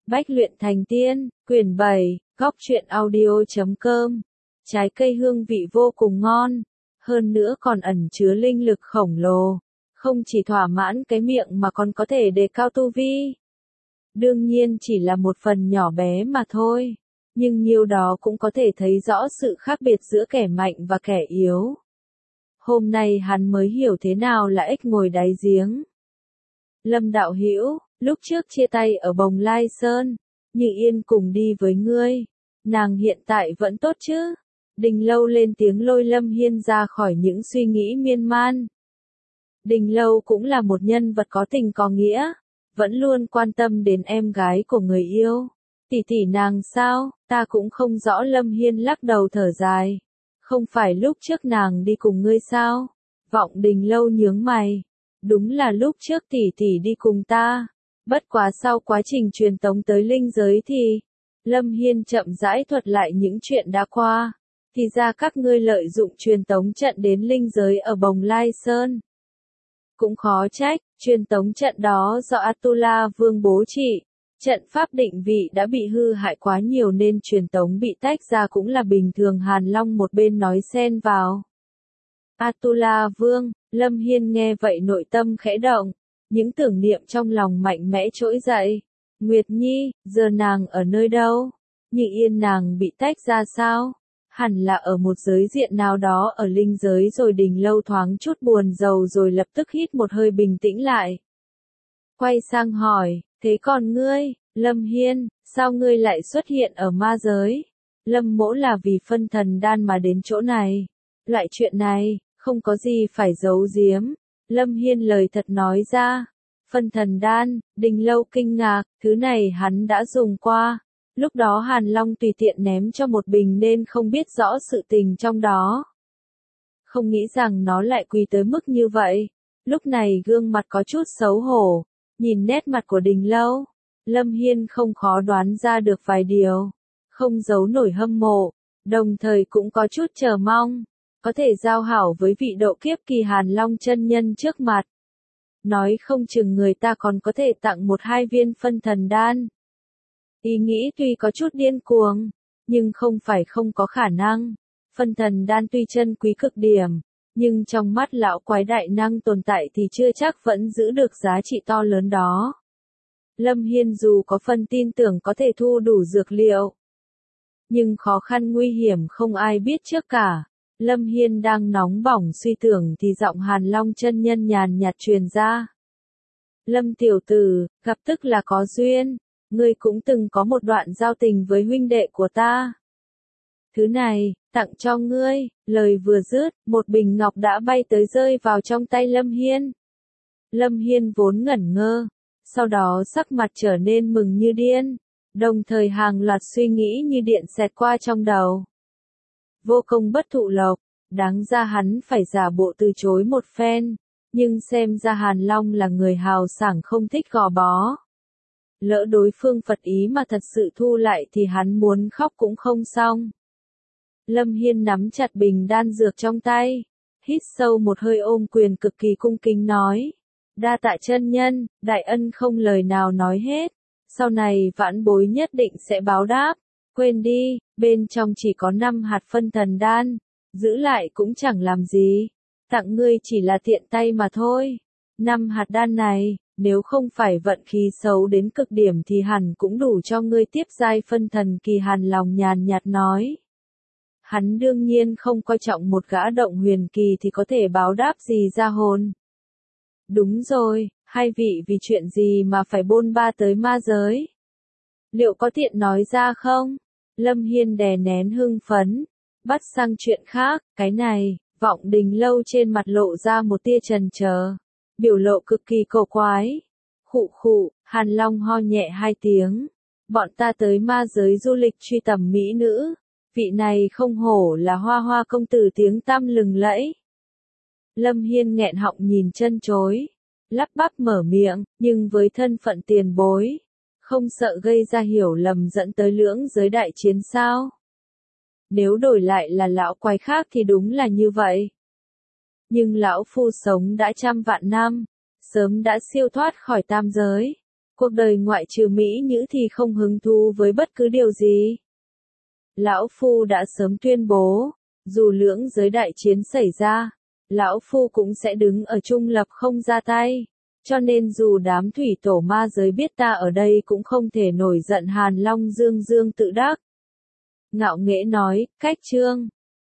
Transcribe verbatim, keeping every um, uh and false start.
Bách luyện thành tiên, quyển bảy, góc truyện audio chấm com. Trái cây hương vị vô cùng ngon, hơn nữa còn ẩn chứa linh lực khổng lồ, không chỉ thỏa mãn cái miệng mà còn có thể đề cao tu vi. Đương nhiên chỉ là một phần nhỏ bé mà thôi, nhưng nhiều đó cũng có thể thấy rõ sự khác biệt giữa kẻ mạnh và kẻ yếu. Hôm nay hắn mới hiểu thế nào là ếch ngồi đáy giếng. Lâm đạo hữu, lúc trước chia tay ở Bồng Lai Sơn, Như Yên cùng đi với ngươi, nàng hiện tại vẫn tốt chứ? Đình Lâu lên tiếng lôi Lâm Hiên ra khỏi những suy nghĩ miên man. Đình Lâu cũng là một nhân vật có tình có nghĩa, vẫn luôn quan tâm đến em gái của người yêu. Tỷ tỷ nàng sao, ta cũng không rõ. Lâm Hiên lắc đầu thở dài. Không phải lúc trước nàng đi cùng ngươi sao? Vọng Đình Lâu nhướng mày. Đúng là lúc trước tỷ tỷ đi cùng ta. Bất quá sau quá trình truyền tống tới linh giới thì... Lâm Hiên chậm rãi thuật lại những chuyện đã qua. Thì ra các ngươi lợi dụng truyền tống trận đến linh giới ở Bồng Lai Sơn. Cũng khó trách, truyền tống trận đó do Atula Vương bố trị. Trận pháp định vị đã bị hư hại quá nhiều nên truyền tống bị tách ra cũng là bình thường. Hàn Long một bên nói xen vào. Atula Vương, Lâm Hiên nghe vậy nội tâm khẽ động. Những tưởng niệm trong lòng mạnh mẽ trỗi dậy. Nguyệt Nhi, giờ nàng ở nơi đâu? Như Yên nàng bị tách ra sao? Hẳn là ở một giới diện nào đó ở linh giới rồi. Đình Lâu thoáng chút buồn rầu rồi lập tức hít một hơi bình tĩnh lại. Quay sang hỏi, thế còn ngươi, Lâm Hiên, sao ngươi lại xuất hiện ở ma giới? Lâm mỗ là vì phân thần đan mà đến chỗ này. Loại chuyện này, không có gì phải giấu giếm. Lâm Hiên lời thật nói ra. Phân thần đan, Đình Lâu kinh ngạc, thứ này hắn đã dùng qua. Lúc đó Hàn Long tùy tiện ném cho một bình nên không biết rõ sự tình trong đó. Không nghĩ rằng nó lại quý tới mức như vậy. Lúc này gương mặt có chút xấu hổ. Nhìn nét mặt của Đình Lâu, Lâm Hiên không khó đoán ra được vài điều. Không giấu nổi hâm mộ, đồng thời cũng có chút chờ mong. Có thể giao hảo với vị độ kiếp kỳ Hàn Long chân nhân trước mặt. Nói không chừng người ta còn có thể tặng một hai viên phân thần đan. Ý nghĩ tuy có chút điên cuồng, nhưng không phải không có khả năng. Phân thần đan tuy chân quý cực điểm, nhưng trong mắt lão quái đại năng tồn tại thì chưa chắc vẫn giữ được giá trị to lớn đó. Lâm Hiên dù có phần tin tưởng có thể thu đủ dược liệu, nhưng khó khăn nguy hiểm không ai biết trước cả. Lâm Hiên đang nóng bỏng suy tưởng thì giọng Hàn Long chân nhân nhàn nhạt truyền ra. Lâm tiểu tử, gặp tức là có duyên, ngươi cũng từng có một đoạn giao tình với huynh đệ của ta. Thứ này, tặng cho ngươi, lời vừa dứt, một bình ngọc đã bay tới rơi vào trong tay Lâm Hiên. Lâm Hiên vốn ngẩn ngơ, sau đó sắc mặt trở nên mừng như điên, đồng thời hàng loạt suy nghĩ như điện xẹt qua trong đầu. Vô công bất thụ lộc, đáng ra hắn phải giả bộ từ chối một phen, nhưng xem ra Hàn Long là người hào sảng không thích gò bó. Lỡ đối phương phật ý mà thật sự thu lại thì hắn muốn khóc cũng không xong. Lâm Hiên nắm chặt bình đan dược trong tay, hít sâu một hơi ôm quyền cực kỳ cung kính nói. Đa tạ chân nhân, đại ân không lời nào nói hết, sau này vãn bối nhất định sẽ báo đáp. Quên đi, bên trong chỉ có năm hạt phân thần đan, giữ lại cũng chẳng làm gì, tặng ngươi chỉ là tiện tay mà thôi. Năm hạt đan này, nếu không phải vận khí xấu đến cực điểm thì hẳn cũng đủ cho ngươi tiếp giai phân thần kỳ. Hàn Long nhàn nhạt nói. Hắn đương nhiên không coi trọng một gã động huyền kỳ thì có thể báo đáp gì ra hồn. Đúng rồi, hai vị vì chuyện gì mà phải bôn ba tới ma giới? Liệu có tiện nói ra không? Lâm Hiên đè nén hưng phấn, bắt sang chuyện khác. Cái này, Vọng Đình Lâu trên mặt lộ ra một tia chần chờ, biểu lộ cực kỳ cổ quái. Khụ khụ, Hàn Long ho nhẹ hai tiếng. Bọn ta tới ma giới du lịch truy tầm mỹ nữ. Vị này không hổ là Hoa Hoa công tử tiếng tăm lừng lẫy. Lâm Hiên nghẹn họng nhìn chân chối, lắp bắp mở miệng, nhưng với thân phận tiền bối, không sợ gây ra hiểu lầm dẫn tới lưỡng giới đại chiến sao? Nếu đổi lại là lão quái khác thì đúng là như vậy. Nhưng lão phu sống đã trăm vạn năm, sớm đã siêu thoát khỏi tam giới. Cuộc đời ngoại trừ Mỹ Nhữ thì không hứng thú với bất cứ điều gì. Lão Phu đã sớm tuyên bố, dù lưỡng giới đại chiến xảy ra, Lão Phu cũng sẽ đứng ở trung lập không ra tay. Cho nên dù đám thủy tổ ma giới biết ta ở đây cũng không thể nổi giận. Hàn Long dương dương tự đắc. Ngạo nghễ nói, cách chương.